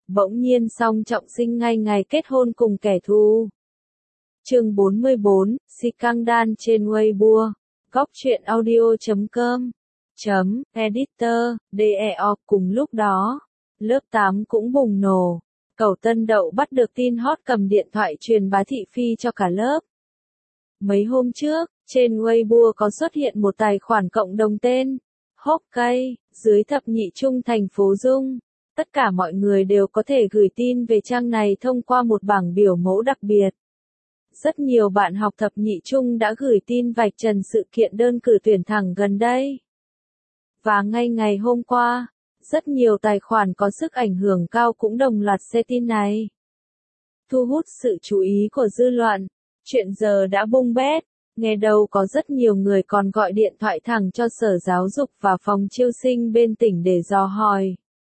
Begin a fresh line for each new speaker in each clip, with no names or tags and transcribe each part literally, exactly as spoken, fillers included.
Bỗng nhiên Song Trọng Sinh ngay ngày kết hôn cùng kẻ thù. Chương bốn mươi bốn, Scandal trên Weibo. Góc truyện audio chấm com. Chấm, editor, deo. Cùng lúc đó, lớp tám cũng bùng nổ. Cẩu Tân Đậu bắt được tin hot cầm điện thoại truyền bá thị phi cho cả lớp. Mấy hôm trước, trên Weibo có xuất hiện một tài khoản cộng đồng tên Hokkay, dưới thập nhị trung thành phố Dung. Tất cả mọi người đều có thể gửi tin về trang này thông qua một bảng biểu mẫu đặc biệt. Rất nhiều bạn học thập nhị trung đã gửi tin vạch trần sự kiện đơn cử tuyển thẳng gần đây. Và ngay ngày hôm qua, rất nhiều tài khoản có sức ảnh hưởng cao cũng đồng loạt share tin này. Thu hút sự chú ý của dư luận, chuyện giờ đã bung bét, nghe đầu có rất nhiều người còn gọi điện thoại thẳng cho Sở Giáo dục và phòng chiêu sinh bên tỉnh để dò hỏi.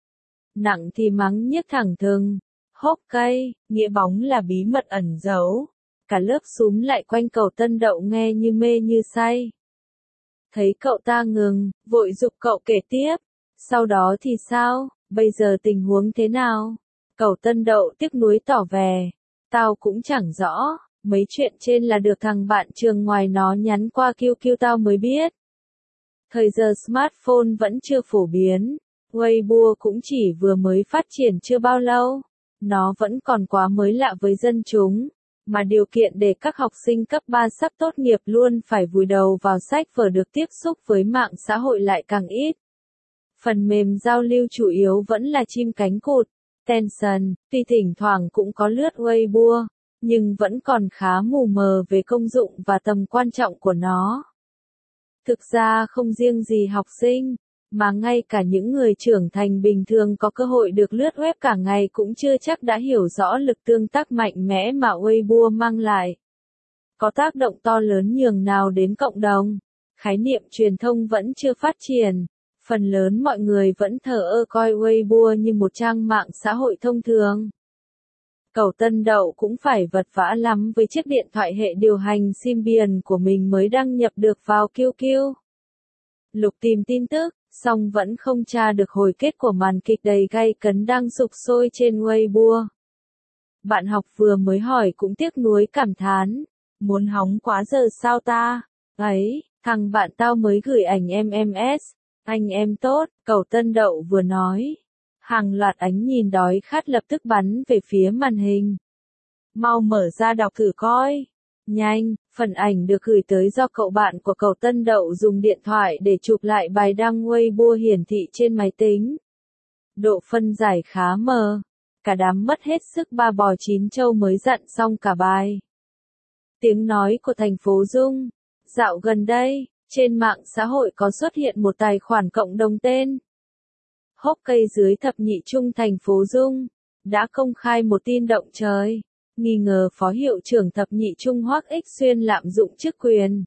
Nặng thì mắng nhiếc thẳng thừng, Hokkay, nghĩa bóng là bí mật ẩn giấu. Cả lớp xúm lại quanh Cẩu Tân Đậu nghe như mê như say. Thấy cậu ta ngừng, vội giục cậu kể tiếp. Sau đó thì sao, bây giờ tình huống thế nào? Cẩu Tân Đậu tiếc nuối tỏ vẻ. Tao cũng chẳng rõ, mấy chuyện trên là được thằng bạn trường ngoài nó nhắn qua quy quy tao mới biết. Thời giờ smartphone vẫn chưa phổ biến, Weibo cũng chỉ vừa mới phát triển chưa bao lâu. Nó vẫn còn quá mới lạ với dân chúng. Mà điều kiện để các học sinh cấp ba sắp tốt nghiệp luôn phải vùi đầu vào sách vở được tiếp xúc với mạng xã hội lại càng ít. Phần mềm giao lưu chủ yếu vẫn là chim cánh cụt, Tencent, tuy thỉnh thoảng cũng có lướt Weibo, nhưng vẫn còn khá mù mờ về công dụng và tầm quan trọng của nó. Thực ra không riêng gì học sinh, mà ngay cả những người trưởng thành bình thường có cơ hội được lướt web cả ngày cũng chưa chắc đã hiểu rõ lực tương tác mạnh mẽ mà Weibo mang lại. Có tác động to lớn nhường nào đến cộng đồng. Khái niệm truyền thông vẫn chưa phát triển. Phần lớn mọi người vẫn thờ ơ coi Weibo như một trang mạng xã hội thông thường. Cẩu Tân Đậu cũng phải vật vã lắm với chiếc điện thoại hệ điều hành Symbian của mình mới đăng nhập được vào quy quy. Lục tìm tin tức, song vẫn không tra được hồi kết của màn kịch đầy gay cấn đang sục sôi trên Weibo. Bạn học vừa mới hỏi cũng tiếc nuối cảm thán. Muốn hóng quá giờ sao ta? Ấy, thằng bạn tao mới gửi ảnh em em ét. Anh em tốt, Cẩu Tân Đậu vừa nói. Hàng loạt ánh nhìn đói khát lập tức bắn về phía màn hình. Mau mở ra đọc thử coi. Nhanh, phần ảnh được gửi tới do cậu bạn của Cẩu Tân Đậu dùng điện thoại để chụp lại bài đăng Weibo hiển thị trên máy tính. Độ phân giải khá mờ. Cả đám mất hết sức ba bò chín trâu mới dặn xong cả bài. Tiếng nói của thành phố Dung. Dạo gần đây, trên mạng xã hội có xuất hiện một tài khoản cộng đồng tên Hokkay dưới thập nhị trung thành phố Dung, đã công khai một tin động trời. Nghi ngờ phó hiệu trưởng thập nhị trung Hoắc Ích Xuyên lạm dụng chức quyền.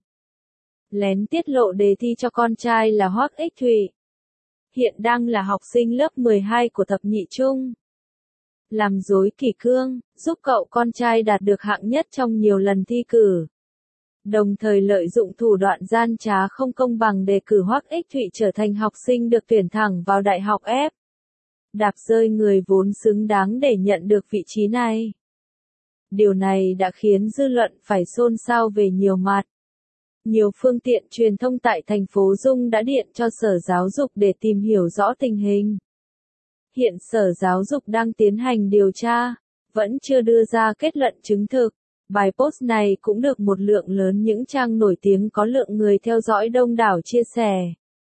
Lén tiết lộ đề thi cho con trai là Hoắc Ích Thụy. Hiện đang là học sinh lớp mười hai của thập nhị trung. Làm rối kỷ cương, giúp cậu con trai đạt được hạng nhất trong nhiều lần thi cử. Đồng thời lợi dụng thủ đoạn gian trá không công bằng đề cử Hoắc Ích Thụy trở thành học sinh được tuyển thẳng vào đại học ép. Đạp rơi người vốn xứng đáng để nhận được vị trí này. Điều này đã khiến dư luận phải xôn xao về nhiều mặt. Nhiều phương tiện truyền thông tại thành phố Dung đã điện cho Sở Giáo dục để tìm hiểu rõ tình hình. Hiện Sở Giáo dục đang tiến hành điều tra, vẫn chưa đưa ra kết luận chứng thực. Bài post này cũng được một lượng lớn những trang nổi tiếng có lượng người theo dõi đông đảo chia sẻ.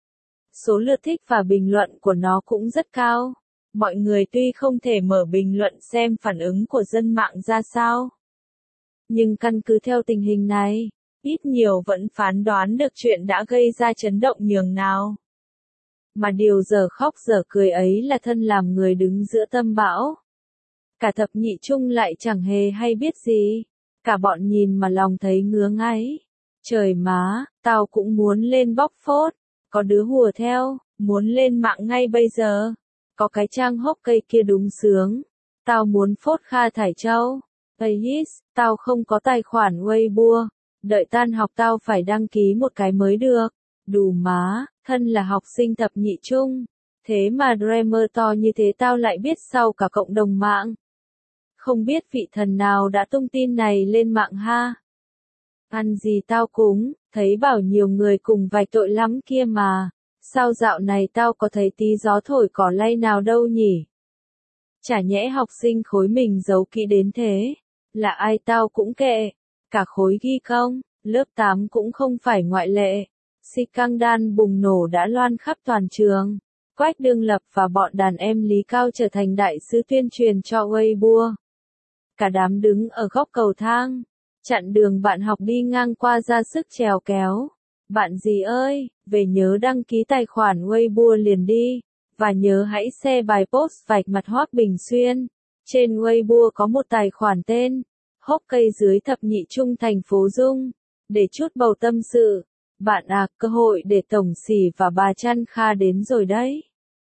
Số lượt thích và bình luận của nó cũng rất cao. Mọi người tuy không thể mở bình luận xem phản ứng của dân mạng ra sao. Nhưng căn cứ theo tình hình này, ít nhiều vẫn phán đoán được chuyện đã gây ra chấn động nhường nào. Mà điều giờ khóc giờ cười ấy là thân làm người đứng giữa tâm bão. Cả thập nhị trung lại chẳng hề hay biết gì. Cả bọn nhìn mà lòng thấy ngứa ngáy. Trời má, tao cũng muốn lên bóc phốt. Có đứa hùa theo, muốn lên mạng ngay bây giờ. Có cái trang Hokkay kia đúng sướng. Tao muốn phốt Kha Thải Châu. Ây, tao không có tài khoản Weibo. Đợi tan học tao phải đăng ký một cái mới được. Đủ má, thân là học sinh thập nhị trung. Thế mà Dreamer to như thế tao lại biết sau cả cộng đồng mạng. Không biết vị thần nào đã tung tin này lên mạng ha. Ăn gì tao cúng, thấy bảo nhiều người cùng vạch tội lắm kia mà. Sao dạo này tao có thấy tí gió thổi cỏ lay nào đâu nhỉ? Chả nhẽ học sinh khối mình giấu kỹ đến thế. Là ai tao cũng kệ. Cả khối ghi công, lớp tám cũng không phải ngoại lệ. Scandal bùng nổ đã loan khắp toàn trường. Quách Đương Lập và bọn đàn em Lý Cao trở thành đại sứ tuyên truyền cho Weibo. Cả đám đứng ở góc cầu thang, chặn đường bạn học đi ngang qua ra sức trèo kéo. Bạn gì ơi, về nhớ đăng ký tài khoản Weibo liền đi, và nhớ hãy share bài post vạch mặt Hoắc Bình Xuyên. Trên Weibo có một tài khoản tên, hốc cây dưới thập nhị trung thành phố Dung, để chút bầu tâm sự. Bạn à, cơ hội để Tổng Sỉ và bà Trăn Kha đến rồi đấy.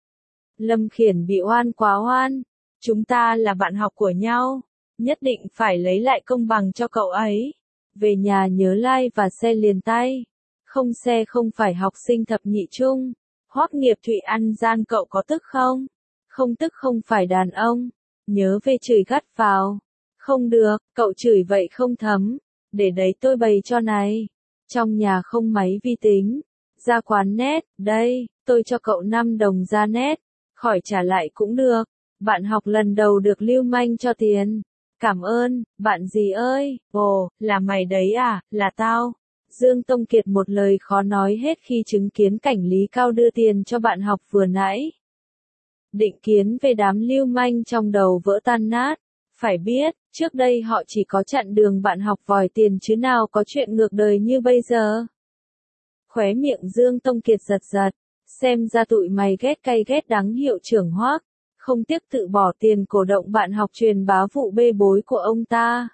Lâm Khiển bị oan quá oan, chúng ta là bạn học của nhau, nhất định phải lấy lại công bằng cho cậu ấy. Về nhà nhớ like và share liền tay. Không share không phải học sinh thập nhị trung. Hoắc Nghiệp Thụy ăn gian cậu có tức không? Không tức không phải đàn ông. Nhớ về chửi gắt vào. Không được, cậu chửi vậy không thấm. Để đấy tôi bày cho này. Trong nhà không máy vi tính. Ra quán net, đây, tôi cho cậu năm đồng ra net. Khỏi trả lại cũng được. Bạn học lần đầu được lưu manh cho tiền. Cảm ơn, bạn gì ơi, ồ, là mày đấy à, là tao. Dương Tông Kiệt một lời khó nói hết khi chứng kiến cảnh Lý Cao đưa tiền cho bạn học vừa nãy. Định kiến về đám lưu manh trong đầu vỡ tan nát. Phải biết, trước đây họ chỉ có chặn đường bạn học vòi tiền chứ nào có chuyện ngược đời như bây giờ. Khóe miệng Dương Tông Kiệt giật giật, xem ra tụi mày ghét cay ghét đắng hiệu trưởng Hoắc. Không tiếc tự bỏ tiền cổ động bạn học truyền bá vụ bê bối của ông ta.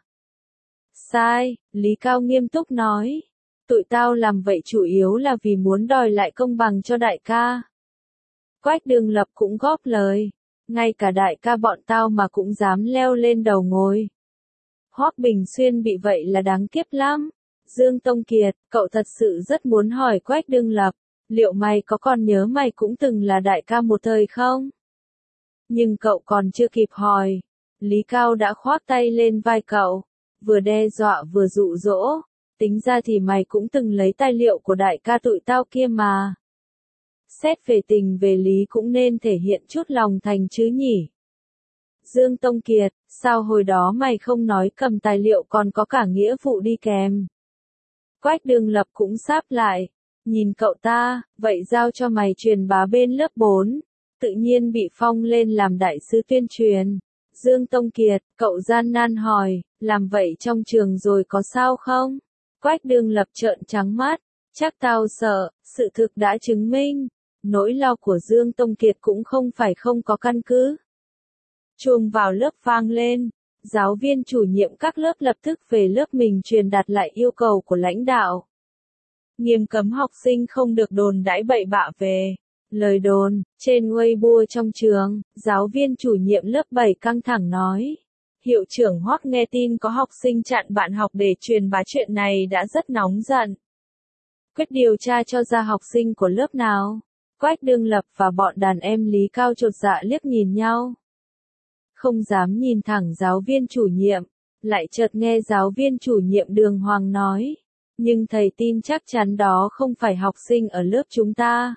Sai, Lý Cao nghiêm túc nói. Tụi tao làm vậy chủ yếu là vì muốn đòi lại công bằng cho đại ca. Quách Đương Lập cũng góp lời. Ngay cả đại ca bọn tao mà cũng dám leo lên đầu ngồi. Hoắc Bình Xuyên bị vậy là đáng kiếp lắm. Dương Tông Kiệt, cậu thật sự rất muốn hỏi Quách Đương Lập, liệu mày có còn nhớ mày cũng từng là đại ca một thời không? Nhưng cậu còn chưa kịp hỏi. Lý Cao đã khoác tay lên vai cậu, vừa đe dọa vừa dụ dỗ. Tính ra thì mày cũng từng lấy tài liệu của đại ca tụi tao kia mà. Xét về tình về lý cũng nên thể hiện chút lòng thành chứ nhỉ. Dương Tông Kiệt, sao hồi đó mày không nói cầm tài liệu còn có cả nghĩa vụ đi kèm? Quách Đương Lập cũng sáp lại. Nhìn cậu ta, vậy giao cho mày truyền bá bên lớp bốn. Tự nhiên bị phong lên làm đại sứ tuyên truyền. Dương Tông Kiệt, cậu gian nan hỏi, làm vậy trong trường rồi có sao không? Quách Đương Lập trợn trắng mắt, chắc tao sợ, sự thực đã chứng minh. Nỗi lo của Dương Tông Kiệt cũng không phải không có căn cứ. Chuông vào lớp vang lên, giáo viên chủ nhiệm các lớp lập tức về lớp mình truyền đạt lại yêu cầu của lãnh đạo. Nghiêm cấm học sinh không được đồn đãi bậy bạ về. Lời đồn, trên Weibo trong trường, giáo viên chủ nhiệm lớp bảy căng thẳng nói. Hiệu trưởng Hoắc nghe tin có học sinh chặn bạn học để truyền bá chuyện này đã rất nóng giận. Quyết điều tra cho ra học sinh của lớp nào. Quách Đương Lập và bọn đàn em Lý Cao chột dạ liếc nhìn nhau. Không dám nhìn thẳng giáo viên chủ nhiệm, lại chợt nghe giáo viên chủ nhiệm Đường Hoàng nói. Nhưng thầy tin chắc chắn đó không phải học sinh ở lớp chúng ta.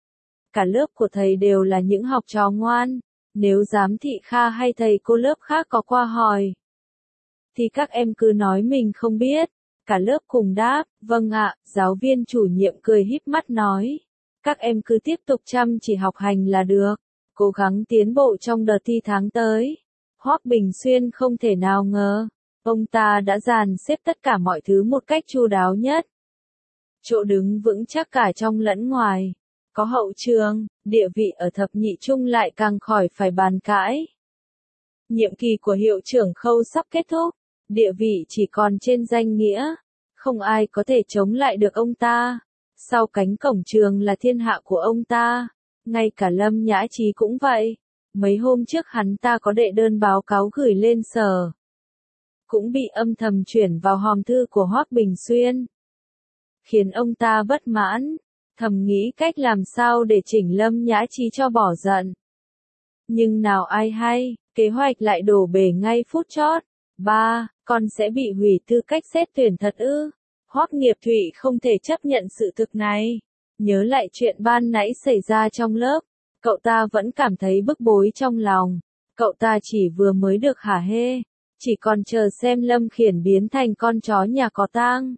Cả lớp của thầy đều là những học trò ngoan. Nếu giám thị Kha hay thầy cô lớp khác có qua hỏi, thì các em cứ nói mình không biết. Cả lớp cùng đáp, vâng ạ, giáo viên chủ nhiệm cười híp mắt nói. Các em cứ tiếp tục chăm chỉ học hành là được, cố gắng tiến bộ trong đợt thi tháng tới. Hoắc Bình Xuyên không thể nào ngờ, ông ta đã dàn xếp tất cả mọi thứ một cách chu đáo nhất. Chỗ đứng vững chắc cả trong lẫn ngoài. Có hậu trường, địa vị ở thập nhị trung lại càng khỏi phải bàn cãi. Nhiệm kỳ của hiệu trưởng Khâu sắp kết thúc, địa vị chỉ còn trên danh nghĩa, không ai có thể chống lại được ông ta. Sau cánh cổng trường là thiên hạ của ông ta, ngay cả Lâm Nhã Trí cũng vậy. Mấy hôm trước hắn ta có đệ đơn báo cáo gửi lên sở, cũng bị âm thầm chuyển vào hòm thư của Hoắc Bình Xuyên, khiến ông ta bất mãn. thầm nghĩ cách làm sao để chỉnh Lâm Nhã Chi cho bỏ giận. Nhưng nào ai hay, kế hoạch lại đổ bể ngay phút chót. Ba, con sẽ bị hủy tư cách xét tuyển thật ư? Hoắc Nghiệp Thụy không thể chấp nhận sự thực này. Nhớ lại chuyện ban nãy xảy ra trong lớp, cậu ta vẫn cảm thấy bức bối trong lòng. Cậu ta chỉ vừa mới được hả hê, chỉ còn chờ xem Lâm Khiển biến thành con chó nhà có tang.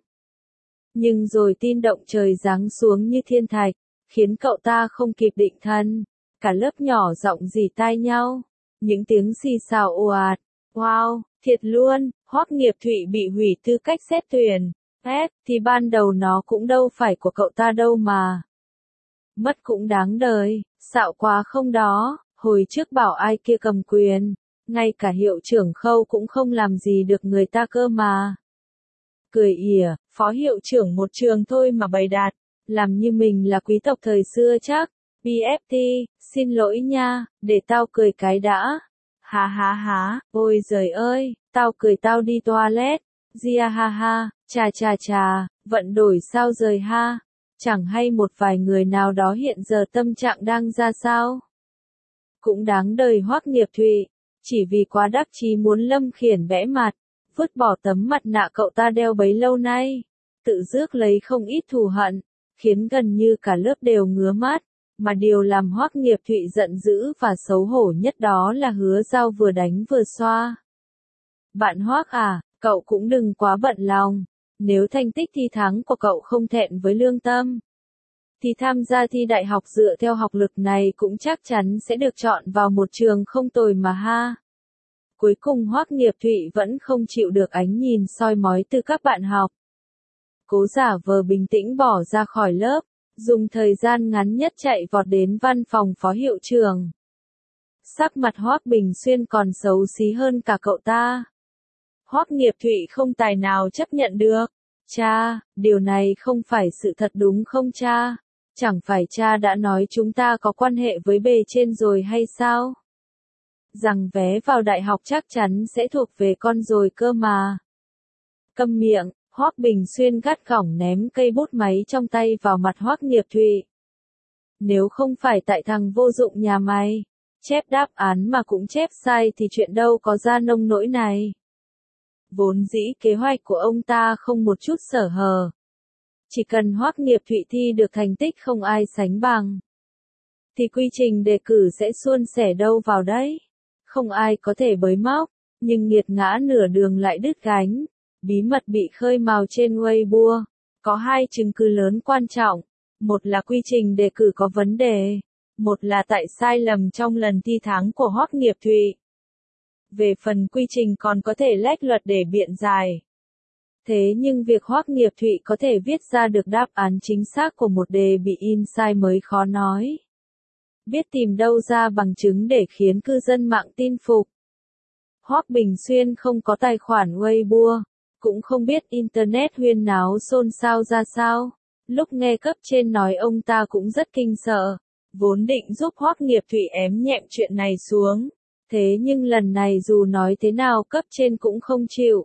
Nhưng rồi tin động trời giáng xuống như thiên thạch, khiến cậu ta không kịp định thân. Cả lớp nhỏ giọng rỉ tai nhau, những tiếng xì xào ồ ạt. Wow, thiệt luôn, Hoắc Nghiệp Thụy bị hủy tư cách xét tuyển. Ép, thì ban đầu nó cũng đâu phải của cậu ta đâu mà. Mất cũng đáng đời, xạo quá không đó, hồi trước bảo ai kia cầm quyền, ngay cả hiệu trưởng Khâu cũng không làm gì được người ta cơ mà. Cười ỉa, phó hiệu trưởng một trường thôi mà bày đặt, làm như mình là quý tộc thời xưa chắc. bê ép tê, xin lỗi nha, để tao cười cái đã. Ha ha ha, ôi giời ơi, tao cười tao đi toilet. Gia ha ha, chà chà chà, vận đổi sao rời ha. Chẳng hay một vài người nào đó hiện giờ tâm trạng đang ra sao. Cũng đáng đời Hoắc Nghiệp Thụy, chỉ vì quá đắc chí muốn Lâm Khiển bẽ mặt, vứt bỏ tấm mặt nạ cậu ta đeo bấy lâu nay, tự rước lấy không ít thù hận, khiến gần như cả lớp đều ngứa mắt. Mà điều làm Hoắc Nghiệp Thụy giận dữ và xấu hổ nhất đó là Hứa Giao vừa đánh vừa xoa. Bạn Hoắc à, cậu cũng đừng quá bận lòng, nếu thành tích thi thắng của cậu không thẹn với lương tâm, thì tham gia thi đại học dựa theo học lực này cũng chắc chắn sẽ được chọn vào một trường không tồi mà ha. Cuối cùng Hoắc Nghiệp Thụy vẫn không chịu được ánh nhìn soi mói từ các bạn học. Cố giả vờ bình tĩnh bỏ ra khỏi lớp, dùng thời gian ngắn nhất chạy vọt đến văn phòng phó hiệu trưởng. Sắc mặt Hoắc Bình Xuyên còn xấu xí hơn cả cậu ta. Hoắc Nghiệp Thụy không tài nào chấp nhận được. Cha, điều này không phải sự thật đúng không cha? Chẳng phải cha đã nói chúng ta có quan hệ với bề trên rồi hay sao? Rằng vé vào đại học chắc chắn sẽ thuộc về con rồi cơ mà. Câm miệng, Hoắc Bình Xuyên gắt gỏng ném cây bút máy trong tay vào mặt Hoắc Nghiệp Thụy. Nếu không phải tại thằng vô dụng nhà mày, chép đáp án mà cũng chép sai thì chuyện đâu có ra nông nỗi này. Vốn dĩ kế hoạch của ông ta không một chút sở hở. Chỉ cần Hoắc Nghiệp Thụy thi được thành tích không ai sánh bằng, thì quy trình đề cử sẽ suôn sẻ đâu vào đấy. Không ai có thể bới móc, nhưng nghiệt ngã nửa đường lại đứt gánh. Bí mật bị khơi mào trên Weibo. Có hai chứng cứ lớn quan trọng. Một là quy trình đề cử có vấn đề. Một là tại sai lầm trong lần thi thắng của Hoắc Nghiệp Thụy. Về phần quy trình còn có thể lách luật để biện giải. Thế nhưng việc Hoắc Nghiệp Thụy có thể viết ra được đáp án chính xác của một đề bị in sai mới khó nói. Biết tìm đâu ra bằng chứng để khiến cư dân mạng tin phục. Hoắc Bình Xuyên không có tài khoản Weibo, cũng không biết Internet huyên náo xôn xao ra sao. Lúc nghe cấp trên nói ông ta cũng rất kinh sợ, vốn định giúp Hoắc Nghiệp Thụy ém nhẹm chuyện này xuống. Thế nhưng lần này dù nói thế nào cấp trên cũng không chịu.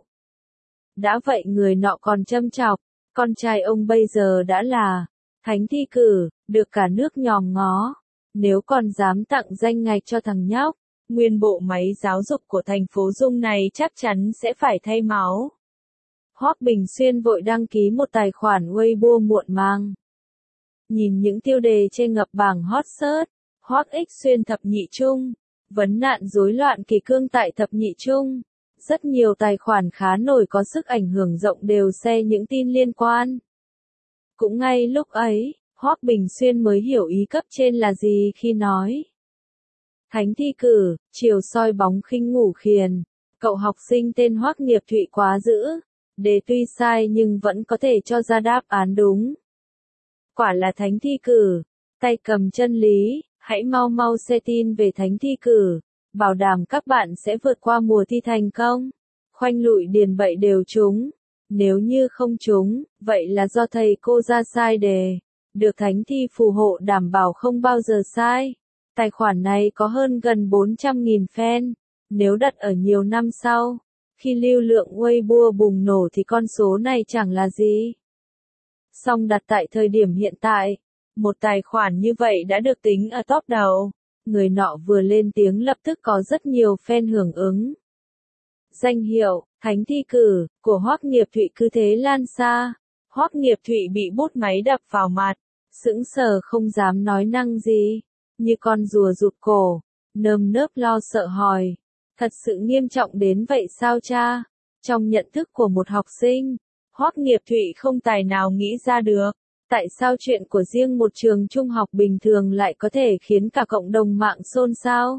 Đã vậy người nọ còn châm chọc, con trai ông bây giờ đã là thánh thi cử, được cả nước nhòm ngó. Nếu còn dám tặng danh ngạch cho thằng nhóc, nguyên bộ máy giáo dục của thành phố Dung này chắc chắn sẽ phải thay máu. Hoắc Bình Xuyên vội đăng ký một tài khoản Weibo muộn màng. Nhìn những tiêu đề trên ngập bảng hot search, Hoắc X Xuyên thập nhị trung, vấn nạn rối loạn kỷ cương tại thập nhị trung. Rất nhiều tài khoản khá nổi có sức ảnh hưởng rộng đều share những tin liên quan. Cũng ngay lúc ấy, Hoắc Bình Xuyên mới hiểu ý cấp trên là gì khi nói. Thánh thi cử, chiều soi bóng khinh ngủ khiền. Cậu học sinh tên Hoắc Nghiệp Thụy quá dữ. Đề tuy sai nhưng vẫn có thể cho ra đáp án đúng. Quả là thánh thi cử. Tay cầm chân lý, hãy mau mau share tin về thánh thi cử. Bảo đảm các bạn sẽ vượt qua mùa thi thành công. Khoanh lụi điền bậy đều trúng. Nếu như không trúng, vậy là do thầy cô ra sai đề. Được thánh thi phù hộ đảm bảo không bao giờ sai. Tài khoản này có hơn gần bốn trăm nghìn fan. Nếu đặt ở nhiều năm sau, khi lưu lượng Weibo bùng nổ thì con số này chẳng là gì. Song đặt tại thời điểm hiện tại, Một tài khoản như vậy đã được tính ở top đầu. Người nọ vừa lên tiếng lập tức có rất nhiều fan hưởng ứng. Danh hiệu, thánh thi cử, của Hoắc Nghiệp Thụy cứ thế lan xa. Hoắc Nghiệp Thụy bị bút máy đập vào mặt, sững sờ không dám nói năng gì, như con rùa rụt cổ, nơm nớp lo sợ hỏi. Thật sự nghiêm trọng đến vậy sao cha? Trong nhận thức của một học sinh, Hoắc Nghiệp Thụy không tài nào nghĩ ra được. Tại sao chuyện của riêng một trường trung học bình thường lại có thể khiến cả cộng đồng mạng xôn xao?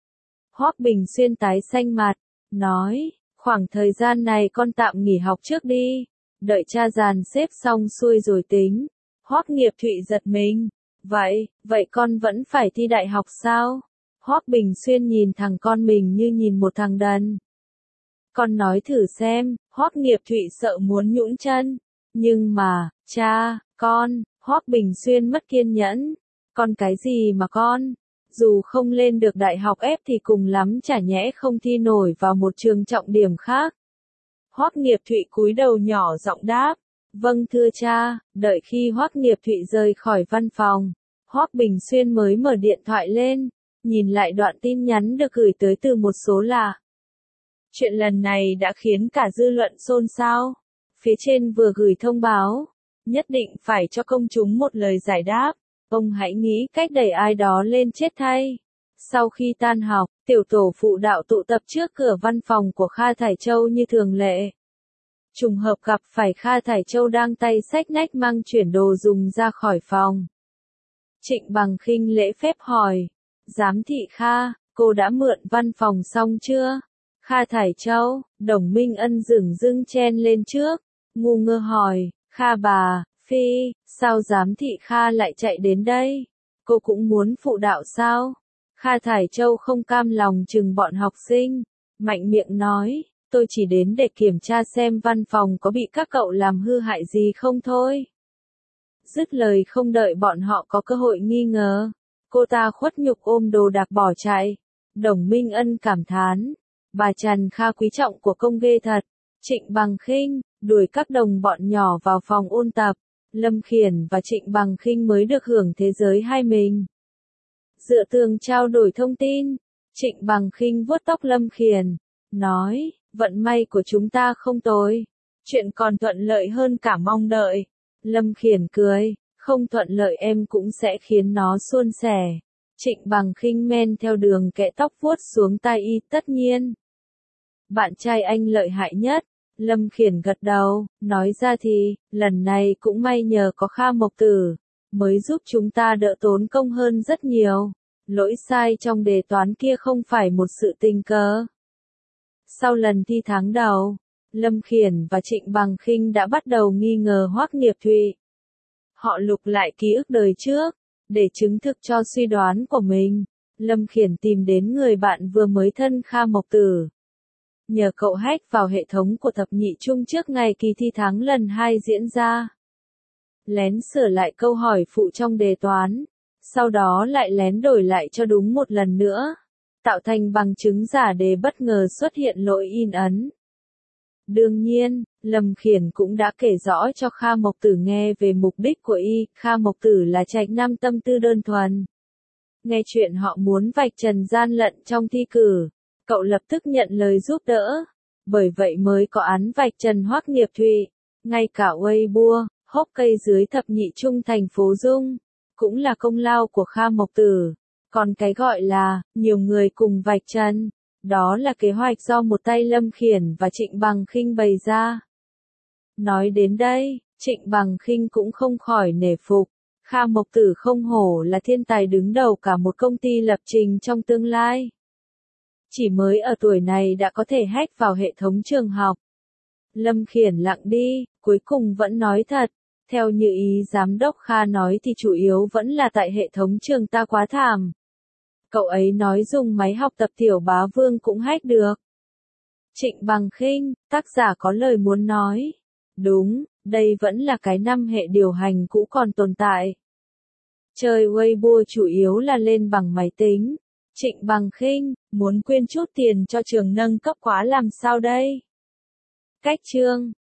Hoắc Bình Xuyên tái xanh mặt, nói, khoảng thời gian này con tạm nghỉ học trước đi, đợi cha dàn xếp xong xuôi rồi tính. Hoắc Nghiệp Thụy giật mình, vậy, vậy con vẫn phải thi đại học sao? Hoắc Bình Xuyên nhìn thằng con mình như nhìn một thằng đần. Con nói thử xem, Hoắc Nghiệp Thụy sợ muốn nhũn chân. Nhưng mà, cha, con, Hoắc Bình Xuyên mất kiên nhẫn. Con cái gì mà con? Dù không lên được đại học ép thì cùng lắm chả nhẽ không thi nổi vào một trường trọng điểm khác. Hoắc Nghiệp Thụy cúi đầu nhỏ giọng đáp, vâng thưa cha. Đợi khi Hoắc Nghiệp Thụy rời khỏi văn phòng, Hoắc Bình Xuyên mới mở điện thoại lên, nhìn lại đoạn tin nhắn được gửi tới từ một số lạ. Chuyện lần này đã khiến cả dư luận xôn xao. Phía trên vừa gửi thông báo, nhất định phải cho công chúng một lời giải đáp. Ông hãy nghĩ cách đẩy ai đó lên chết thay. Sau khi tan học, tiểu tổ phụ đạo tụ tập trước cửa văn phòng của Kha Thải Châu như thường lệ. Trùng hợp gặp phải Kha Thải Châu đang tay xách nách mang chuyển đồ dùng ra khỏi phòng. Trịnh Bằng Khinh lễ phép hỏi, giám thị Kha, cô đã mượn văn phòng xong chưa? Kha Thải Châu, Đồng Minh Ân dửng dưng chen lên trước, ngu ngơ hỏi, Kha bà, Phi, sao giám thị Kha lại chạy đến đây? Cô cũng muốn phụ đạo sao? Kha Thải Châu không cam lòng chừng bọn học sinh, mạnh miệng nói, tôi chỉ đến để kiểm tra xem văn phòng có bị các cậu làm hư hại gì không thôi. Dứt lời không đợi bọn họ có cơ hội nghi ngờ, cô ta khuất nhục ôm đồ đạc bỏ chạy. Đồng Minh Ân cảm thán, bà Trần Kha quý trọng của công ghê thật. Trịnh Bằng Khinh đuổi các đồng bọn nhỏ vào phòng ôn tập. Lâm Khiển và Trịnh Bằng Khinh mới được hưởng thế giới hai mình. Dựa tường trao đổi thông tin, Trịnh Bằng Khinh vuốt tóc Lâm Khiển, nói, vận may của chúng ta không tồi, chuyện còn thuận lợi hơn cả mong đợi. Lâm Khiển cười, không thuận lợi em cũng sẽ khiến nó suôn sẻ. Trịnh Bằng Khinh men theo đường kẽ tóc vuốt xuống tai y, tất nhiên. Bạn trai anh lợi hại nhất. Lâm Khiển gật đầu, nói ra thì, lần này cũng may nhờ có Kha Mộc Tử, mới giúp chúng ta đỡ tốn công hơn rất nhiều. Lỗi sai trong đề toán kia không phải một sự tình cờ. Sau lần thi tháng đầu, Lâm Khiển và Trịnh Bằng Khinh đã bắt đầu nghi ngờ Hoắc Nghiệp Thụy. Họ lục lại ký ức đời trước, để chứng thực cho suy đoán của mình. Lâm Khiển tìm đến người bạn vừa mới thân Kha Mộc Tử. Nhờ cậu hack vào hệ thống của thập nhị trung trước ngày kỳ thi tháng lần hai diễn ra. Lén sửa lại câu hỏi phụ trong đề toán, sau đó lại lén đổi lại cho đúng một lần nữa, tạo thành bằng chứng giả đề bất ngờ xuất hiện lỗi in ấn. Đương nhiên, Lâm Khiển cũng đã kể rõ cho Kha Mộc Tử nghe về mục đích của y. Kha Mộc Tử là trạch nam tâm tư đơn thuần. Nghe chuyện họ muốn vạch trần gian lận trong thi cử, cậu lập tức nhận lời giúp đỡ. Bởi vậy mới có án vạch trần Hoắc Nghiệp Thụy. Ngay cả Weibo, hốc cây dưới thập nhị trung thành phố Dung, cũng là công lao của Kha Mộc Tử. Còn cái gọi là, nhiều người cùng vạch trần, đó là kế hoạch do một tay Lâm Khiển và Trịnh Bằng Khinh bày ra. Nói đến đây, Trịnh Bằng Khinh cũng không khỏi nể phục. Kha Mộc Tử không hổ là thiên tài đứng đầu cả một công ty lập trình trong tương lai. Chỉ mới ở tuổi này đã có thể hack vào hệ thống trường học. Lâm Khiển lặng đi, cuối cùng vẫn nói thật. Theo như ý giám đốc Kha nói thì chủ yếu vẫn là tại hệ thống trường ta quá thảm. Cậu ấy nói dùng máy học tập Tiểu Bá Vương cũng hack được. Trịnh Bằng Khinh, tác giả có lời muốn nói. Đúng, đây vẫn là cái năm hệ điều hành cũ còn tồn tại. Chơi Weibo chủ yếu là lên bằng máy tính. Trịnh Bằng Khinh, muốn quyên chút tiền cho trường nâng cấp khóa làm sao đây? Cách chương